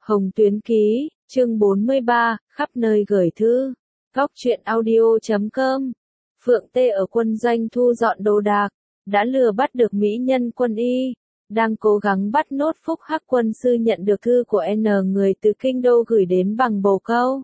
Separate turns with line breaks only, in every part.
Hồng Tuyến Ký, chương 43, khắp nơi gửi thư. Góc truyện audio.com. Phượng Tê ở quân doanh thu dọn đồ đạc, đã lừa bắt được mỹ nhân Quân Y, đang cố gắng bắt nốt Phúc Hắc quân sư nhận được thư của N người từ kinh đô gửi đến bằng bồ câu.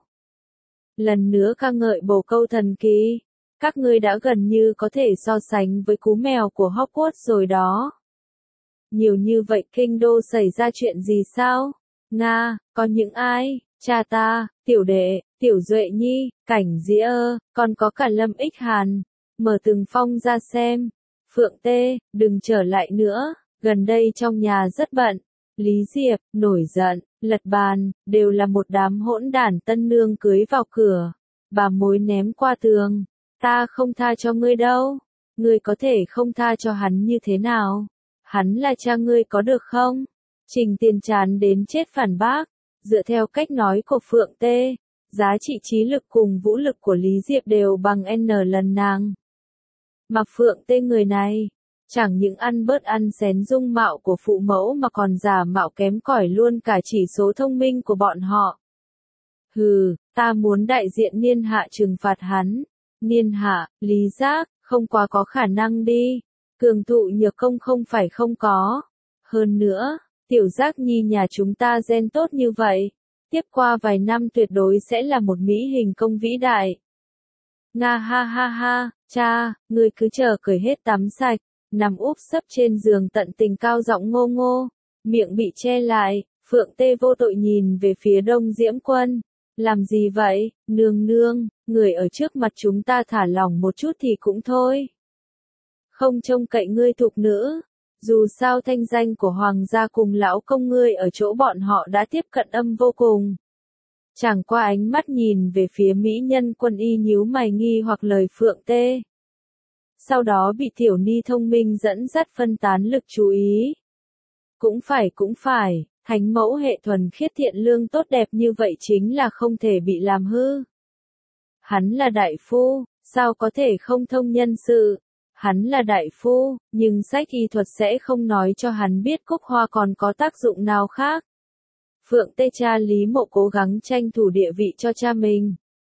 Lần nữa ca ngợi bồ câu thần kỳ, các ngươi đã gần như có thể so sánh với cú mèo của Hogwarts rồi đó. Nhiều như vậy kinh đô xảy ra chuyện gì sao? Nga, có những ai? Cha ta, tiểu đệ, tiểu duệ nhi, cảnh dĩa, còn có cả Lâm Ích Hàn. Mở từng phong ra xem. Phượng Tê, đừng trở lại nữa, gần đây trong nhà rất bận. Lý Diệp, nổi giận, lật bàn, đều là một đám hỗn đản tân nương cưới vào cửa. Bà mối ném qua tường. Ta không tha cho ngươi đâu. Ngươi có thể không tha cho hắn như thế nào? Hắn là cha ngươi có được không? Trình Tiền chán đến chết phản bác. Dựa theo cách nói của Phượng Tê, giá trị trí lực cùng vũ lực của Lý Diệp đều bằng N lần nàng. Mà Phượng Tê người này, chẳng những ăn bớt ăn xén dung mạo của phụ mẫu mà còn giả mạo kém cỏi luôn cả chỉ số thông minh của bọn họ. Hừ, ta muốn đại diện Niên Hạ trừng phạt hắn. Niên Hạ, Lý Giác, không quá có khả năng đi. Cường thụ nhược công không phải không có. Hơn nữa, tiểu Giác nhi nhà chúng ta gen tốt như vậy. Tiếp qua vài năm tuyệt đối sẽ là một mỹ hình công vĩ đại. Nga ha ha ha, cha, ngươi cứ chờ cởi hết tắm sạch, nằm úp sấp trên giường tận tình cao giọng ngô ngô, miệng bị che lại. Phượng Tê vô tội nhìn về phía Đông Diễm Quân. Làm gì vậy, nương nương, người ở trước mặt chúng ta thả lỏng một chút thì cũng thôi. Không trông cậy ngươi thục nữ. Dù sao thanh danh của hoàng gia cùng lão công ngươi ở chỗ bọn họ đã tiếp cận âm vô cùng. Chẳng qua ánh mắt nhìn về phía mỹ nhân Quân Y nhíu mày nghi hoặc lời Phượng Tê. Sau đó bị tiểu ni thông minh dẫn dắt phân tán lực chú ý. Cũng phải, thánh mẫu hệ thuần khiết thiện lương tốt đẹp như vậy chính là không thể bị làm hư. Hắn là đại phu, sao có thể không thông nhân sự? Hắn là đại phu, nhưng sách y thuật sẽ không nói cho hắn biết cúc hoa còn có tác dụng nào khác. Phượng Tê cha Lý Mộ cố gắng tranh thủ địa vị cho cha mình.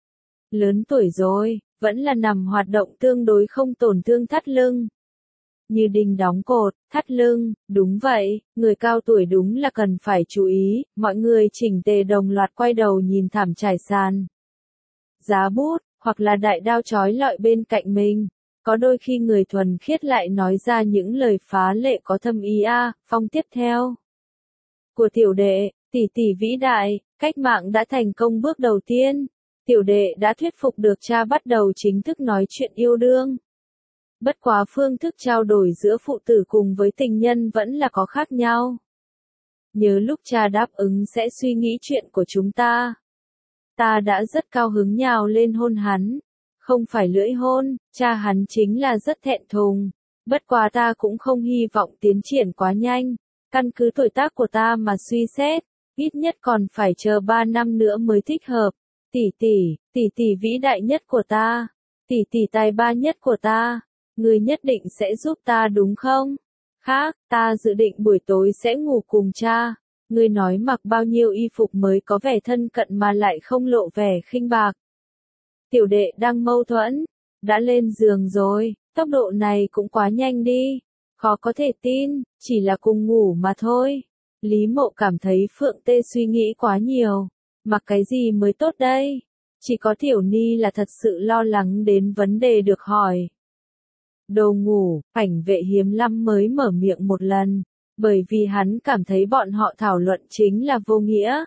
Lớn tuổi rồi, vẫn là nằm hoạt động tương đối không tổn thương thắt lưng. Như đinh đóng cột, thắt lưng, đúng vậy, người cao tuổi đúng là cần phải chú ý. Mọi người chỉnh tề đồng loạt quay đầu nhìn thảm trải sàn. Giá bút, hoặc là đại đao chói lọi bên cạnh mình. Có đôi khi người thuần khiết lại nói ra những lời phá lệ có thâm ý a. Phong tiếp theo của tiểu đệ, tỷ tỷ vĩ đại, cách mạng đã thành công bước đầu tiên. Tiểu đệ đã thuyết phục được cha bắt đầu chính thức nói chuyện yêu đương. Bất quá phương thức trao đổi giữa phụ tử cùng với tình nhân vẫn là có khác nhau. Nhớ lúc cha đáp ứng sẽ suy nghĩ chuyện của chúng ta. Ta đã rất cao hứng nhào lên hôn hắn. Không phải lưỡi hôn, cha hắn chính là rất thẹn thùng. Bất quá ta cũng không hy vọng tiến triển quá nhanh. Căn cứ tuổi tác của ta mà suy xét, ít nhất còn phải chờ 3 năm nữa mới thích hợp. Tỷ tỷ vĩ đại nhất của ta. Tỷ tỷ tài ba nhất của ta. Ngươi nhất định sẽ giúp ta đúng không? Khác, ta dự định buổi tối sẽ ngủ cùng cha. Ngươi nói mặc bao nhiêu y phục mới có vẻ thân cận mà lại không lộ vẻ khinh bạc. Tiểu đệ đang mâu thuẫn. Đã lên giường rồi, tốc độ này cũng quá nhanh đi. Khó có thể tin, chỉ là cùng ngủ mà thôi. Lý Mộ cảm thấy Phượng Tê suy nghĩ quá nhiều. Mặc cái gì mới tốt đây? Chỉ có Tiểu Ni là thật sự lo lắng đến vấn đề được hỏi. Đồ ngủ, Cảnh Vệ hiếm lắm mới mở miệng một lần, bởi vì hắn cảm thấy bọn họ thảo luận chính là vô nghĩa.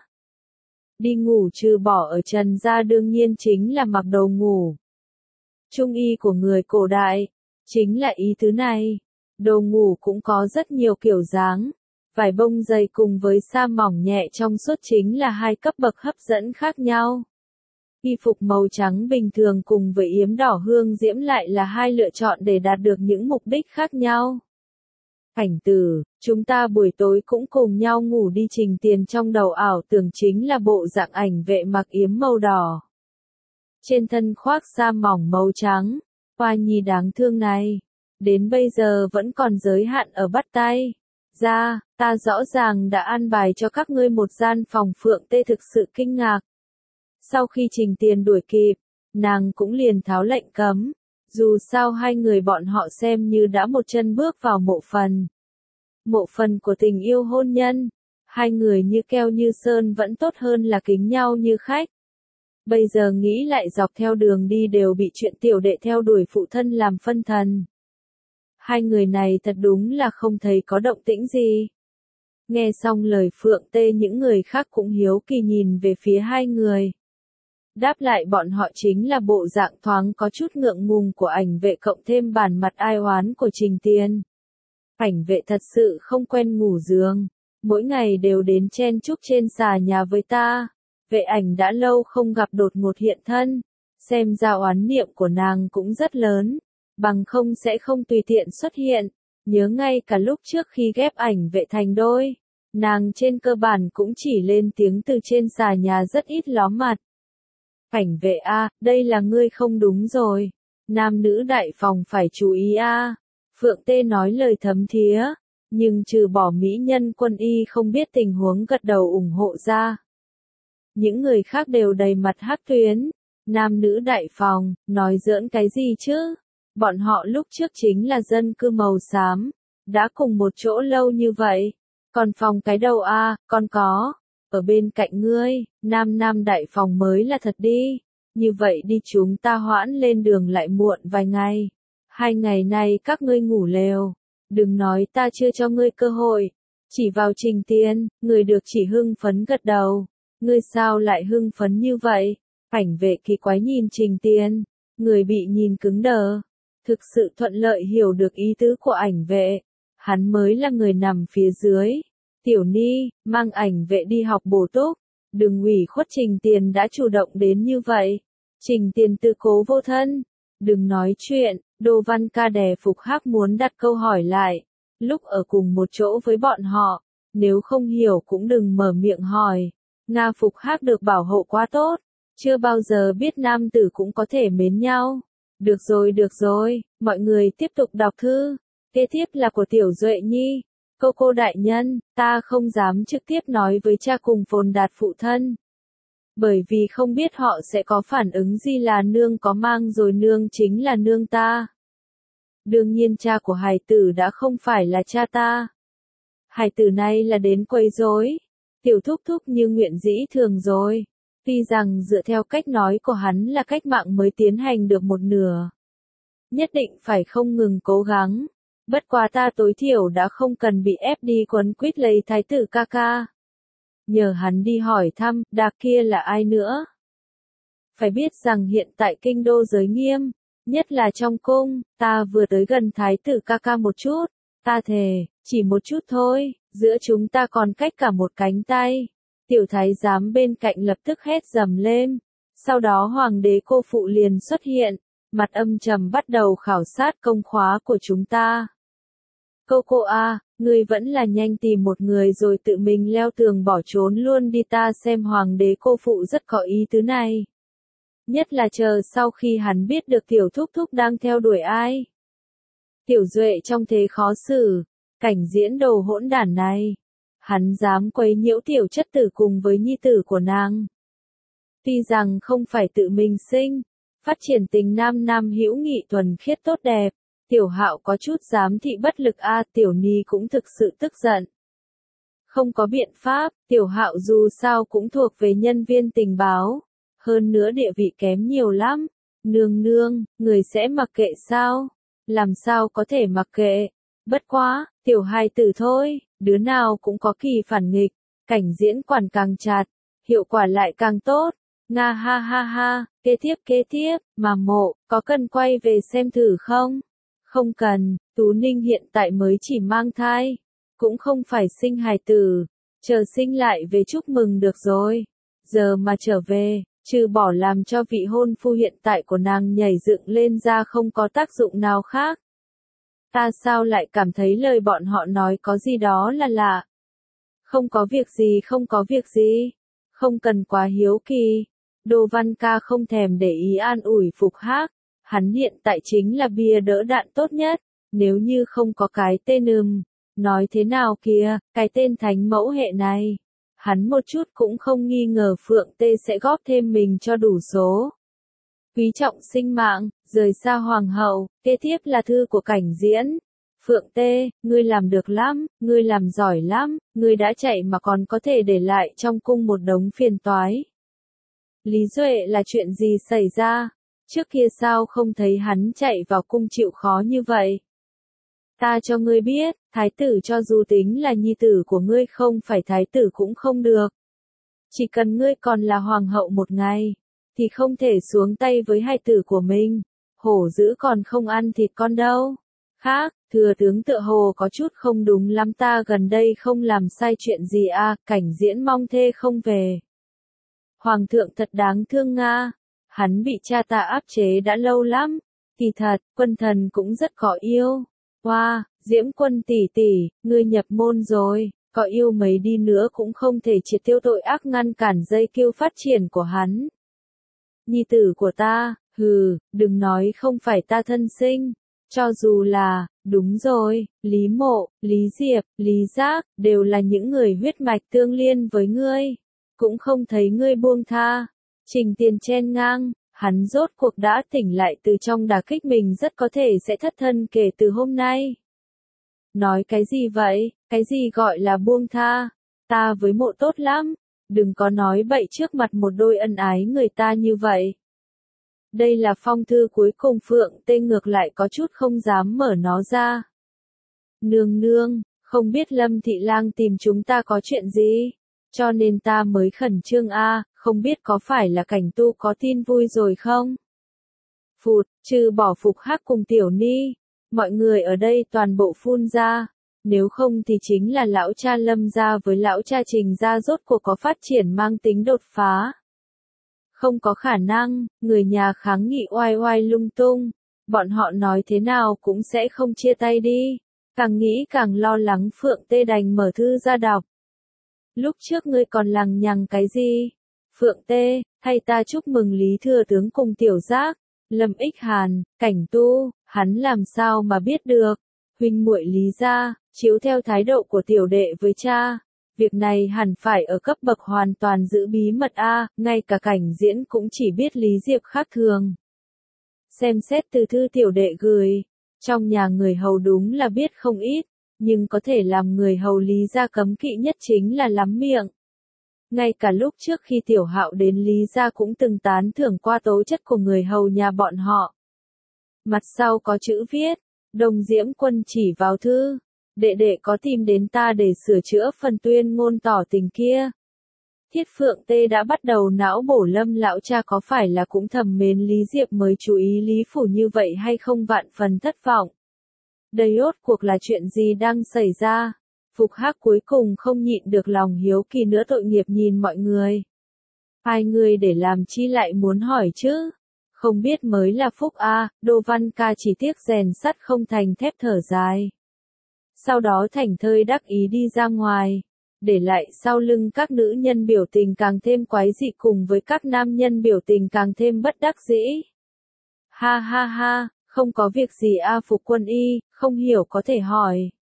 Đi ngủ trừ bỏ ở trần gia đương nhiên chính là mặc đồ ngủ. Trung y của người cổ đại, chính là ý thứ này. Đồ ngủ cũng có rất nhiều kiểu dáng. Vải bông dày cùng với sa mỏng nhẹ trong suốt chính là hai cấp bậc hấp dẫn khác nhau. Y phục màu trắng bình thường cùng với yếm đỏ hương diễm lại là hai lựa chọn để đạt được những mục đích khác nhau. Cảnh Tử, chúng ta buổi tối cũng cùng nhau ngủ đi. Trình Tiền trong đầu ảo tưởng chính là bộ dạng Ảnh Vệ mặc yếm màu đỏ. Trên thân khoác sa mỏng màu trắng, Hoa Nhi đáng thương này. Đến bây giờ vẫn còn giới hạn ở bắt tay. ra, ta rõ ràng đã an bài cho các ngươi một gian phòng. Phượng Tê thực sự kinh ngạc. Sau khi Trình Tiền đuổi kịp, nàng cũng liền tháo lệnh cấm. Dù sao hai người bọn họ xem như đã một chân bước vào mộ phần. Mộ phần của tình yêu hôn nhân. Hai người như keo như sơn vẫn tốt hơn là kính nhau như khách. Bây giờ nghĩ lại dọc theo đường đi đều bị chuyện tiểu đệ theo đuổi phụ thân làm phân thần. Hai người này thật đúng là không thấy có động tĩnh gì. Nghe xong lời Phượng Tê, những người khác cũng hiếu kỳ nhìn về phía hai người. Đáp lại bọn họ chính là bộ dạng thoáng có chút ngượng ngùng của Ảnh Vệ cộng thêm bản mặt ai oán của Trình Tiền. Ảnh Vệ thật sự không quen ngủ giường, mỗi ngày đều đến chen chúc trên xà nhà với ta. Vệ Ảnh đã lâu không gặp đột ngột hiện thân, xem ra oán niệm của nàng cũng rất lớn, bằng không sẽ không tùy tiện xuất hiện. Nhớ ngay cả lúc trước khi ghép Ảnh Vệ thành đôi, nàng trên cơ bản cũng chỉ lên tiếng từ trên xà nhà, rất ít ló mặt. Ảnh Vệ a, đây là ngươi không đúng rồi. Nam nữ đại phòng phải chú ý a. Phượng Tê nói lời thấm thía, nhưng trừ bỏ mỹ nhân Quân Y không biết tình huống gật đầu ủng hộ ra. Những người khác đều đầy mặt hắc tuyến. Nam nữ đại phòng, nói giỡn cái gì chứ? Bọn họ lúc trước chính là dân cư màu xám, đã cùng một chỗ lâu như vậy. Còn phòng cái đầu a, còn có. Ở bên cạnh ngươi, nam đại phòng mới là thật đi. Như vậy đi, chúng ta hoãn lên đường lại muộn vài ngày. 2 ngày nay các ngươi ngủ lều. Đừng nói ta chưa cho ngươi cơ hội. Chỉ vào Trình Tiền, người được chỉ hưng phấn gật đầu. Ngươi sao lại hưng phấn như vậy? Ảnh Vệ kỳ quái nhìn Trình Tiền. Người bị nhìn cứng đờ. Thực sự thuận lợi hiểu được ý tứ của Ảnh Vệ. Hắn mới là người nằm phía dưới. Tiểu Ni, mang Ảnh Vệ đi học bổ túc. Đừng ủy khuất Trình Tiền đã chủ động đến như vậy. Trình Tiền tự cố vô thân. Đừng nói chuyện, Đô Văn Ca đè Phục Hắc muốn đặt câu hỏi lại. Lúc ở cùng một chỗ với bọn họ, nếu không hiểu cũng đừng mở miệng hỏi. Nga Phục Hắc được bảo hộ quá tốt. Chưa bao giờ biết nam tử cũng có thể mến nhau. Được rồi, mọi người tiếp tục đọc thư. Kế tiếp là của Tiểu Duệ Nhi. Cô đại nhân, ta không dám trực tiếp nói với cha cùng Phồn Đạt phụ thân. Bởi vì không biết họ sẽ có phản ứng gì, là nương có mang rồi, nương chính là nương ta. Đương nhiên cha của hài tử đã không phải là cha ta. Hài tử này là đến quấy rối. Tiểu thúc thúc như nguyện dĩ thường rồi. Tuy rằng dựa theo cách nói của hắn là cách mạng mới tiến hành được một nửa. Nhất định phải không ngừng cố gắng. Bất quá ta tối thiểu đã không cần bị ép đi quấn quýt lấy thái tử ca ca. Nhờ hắn đi hỏi thăm, Đạc kia là ai nữa? Phải biết rằng hiện tại kinh đô giới nghiêm, nhất là trong cung, ta vừa tới gần thái tử ca ca một chút. Ta thề, chỉ một chút thôi, giữa chúng ta còn cách cả một cánh tay. Tiểu thái giám bên cạnh lập tức hét dầm lên. Sau đó hoàng đế cô phụ liền xuất hiện, mặt âm trầm bắt đầu khảo sát công khóa của chúng ta. Cô a, ngươi vẫn là nhanh tìm một người rồi tự mình leo tường bỏ trốn luôn đi, ta xem hoàng đế cô phụ rất có ý tứ này. Nhất là chờ sau khi hắn biết được tiểu thúc thúc đang theo đuổi ai. Tiểu Duệ trong thế khó xử, cảnh diễn đồ hỗn đản này. Hắn dám quấy nhiễu tiểu chất tử cùng với nhi tử của nàng. Tuy rằng không phải tự mình sinh, phát triển tình nam hữu nghị thuần khiết tốt đẹp. Tiểu Hạo có chút giám thị bất lực a, Tiểu Ni cũng thực sự tức giận. Không có biện pháp, Tiểu Hạo dù sao cũng thuộc về nhân viên tình báo, hơn nữa địa vị kém nhiều lắm. Nương, người sẽ mặc kệ sao? Làm sao có thể mặc kệ? Bất quá, tiểu hài tử thôi, đứa nào cũng có kỳ phản nghịch, cảnh diễn quản càng chặt, hiệu quả lại càng tốt. Nga ha ha ha, kế tiếp, mà Mộ, có cần quay về xem thử không? Không cần, Tú Ninh hiện tại mới chỉ mang thai, cũng không phải sinh hài tử, chờ sinh lại về chúc mừng được rồi. Giờ mà trở về, trừ bỏ làm cho vị hôn phu hiện tại của nàng nhảy dựng lên ra không có tác dụng nào khác. Ta sao lại cảm thấy lời bọn họ nói có gì đó là lạ. Không có việc gì, không cần quá hiếu kỳ. Đô Văn Ca không thèm để ý an ủi Phục Hắc, hắn hiện tại chính là bia đỡ đạn tốt nhất, nếu như không có cái tên Nói thế nào kìa, cái tên thánh mẫu hệ này. Hắn một chút cũng không nghi ngờ Phượng Tê sẽ góp thêm mình cho đủ số. Quý trọng sinh mạng, rời xa hoàng hậu, kế tiếp là thư của Cảnh Diễn. Phượng Tê, ngươi làm được lắm, ngươi làm giỏi lắm, ngươi đã chạy mà còn có thể để lại trong cung một đống phiền toái. Lý Duệ là chuyện gì xảy ra? Trước kia sao không thấy hắn chạy vào cung chịu khó như vậy? Ta cho ngươi biết, thái tử cho dù tính là nhi tử của ngươi không phải thái tử cũng không được. Chỉ cần ngươi còn là hoàng hậu một ngày, thì không thể xuống tay với hài tử của mình. Hổ dữ còn không ăn thịt con đâu. Khác, thừa tướng tựa hồ có chút không đúng lắm, ta gần đây không làm sai chuyện gì à, Cảnh Diễn mong thê không về. Hoàng thượng thật đáng thương nga, hắn bị cha ta áp chế đã lâu lắm. Kỳ thật, quân thần cũng rất có yêu. Wow, Diễm Quân tỷ tỷ, ngươi nhập môn rồi, có yêu mấy đi nữa cũng không thể triệt tiêu tội ác ngăn cản dây kiêu phát triển của hắn. Nhi tử của ta, hừ, đừng nói không phải ta thân sinh, cho dù là, đúng rồi, Lý Mộ, Lý Diệp, Lý Giác, đều là những người huyết mạch tương liên với ngươi, cũng không thấy ngươi buông tha. Trình Tiền chen ngang, hắn rốt cuộc đã tỉnh lại từ trong đả kích mình rất có thể sẽ thất thân kể từ hôm nay. Nói cái gì vậy, cái gì gọi là buông tha, ta với Mộ tốt lắm, đừng có nói bậy trước mặt một đôi ân ái người ta như vậy. Đây là phong thư cuối cùng, Phượng Tê ngược lại có chút không dám mở nó ra. Nương nương, không biết Lâm Thị Lang tìm chúng ta có chuyện gì, cho nên ta mới khẩn trương a, không biết có phải là Cảnh Tu có tin vui rồi không? Phụt, trừ bỏ Phục Hắc cùng Tiểu Ni, mọi người ở đây toàn bộ phun ra, nếu không thì chính là lão cha Lâm gia với lão cha Trình gia rốt cuộc có phát triển mang tính đột phá. Không có khả năng, người nhà kháng nghị oai oai lung tung, bọn họ nói thế nào cũng sẽ không chia tay đi. Càng nghĩ càng lo lắng, Phượng Tê đành mở thư ra đọc. Lúc trước ngươi còn lằng nhằng cái gì? Phượng Tê, thay ta chúc mừng Lý Thừa Tướng cùng Tiểu Giác, Lâm Ích Hàn, Cảnh Tu, hắn làm sao mà biết được? Huynh muội Lý gia, chiếu theo thái độ của tiểu đệ với cha, việc này hẳn phải ở cấp bậc hoàn toàn giữ bí mật a, ngay cả Cảnh Diễn cũng chỉ biết Lý Diệp khác thường. Xem xét từ thư tiểu đệ gửi, trong nhà người hầu đúng là biết không ít, nhưng có thể làm người hầu Lý gia cấm kỵ nhất chính là lắm miệng. Ngay cả lúc trước khi Tiểu Hạo đến Lý gia cũng từng tán thưởng qua tố chất của người hầu nhà bọn họ. Mặt sau có chữ viết, Đồng Diễm Quân chỉ vào thư, đệ đệ có tìm đến ta để sửa chữa phần tuyên ngôn tỏ tình kia. Thiết Phượng Tê đã bắt đầu não bổ Lâm lão cha có phải là cũng thầm mến Lý Diệp mới chú ý Lý Phủ như vậy hay không, vạn phần thất vọng. Đây rốt cuộc là chuyện gì đang xảy ra? Phục Hắc cuối cùng không nhịn được lòng hiếu kỳ nữa, tội nghiệp nhìn mọi người. Hai người để làm chi lại muốn hỏi chứ? Không biết mới là phúc a, Đô Văn Ca chỉ tiếc rèn sắt không thành thép thở dài. Sau đó thảnh thơi đắc ý đi ra ngoài, để lại sau lưng các nữ nhân biểu tình càng thêm quái dị cùng với các nam nhân biểu tình càng thêm bất đắc dĩ. Ha ha ha, không có việc gì a, Phục Quân Y, không hiểu có thể hỏi.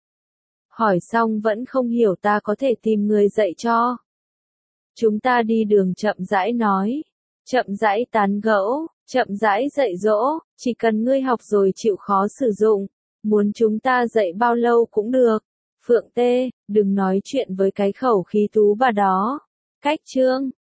Hỏi xong vẫn không hiểu ta có thể tìm người dạy cho. Chúng ta đi đường chậm rãi nói, chậm rãi tán gẫu, chậm rãi dạy dỗ, chỉ cần ngươi học rồi chịu khó sử dụng, muốn chúng ta dạy bao lâu cũng được. Phượng Tê, đừng nói chuyện với cái khẩu khí tú bà đó. Cách chương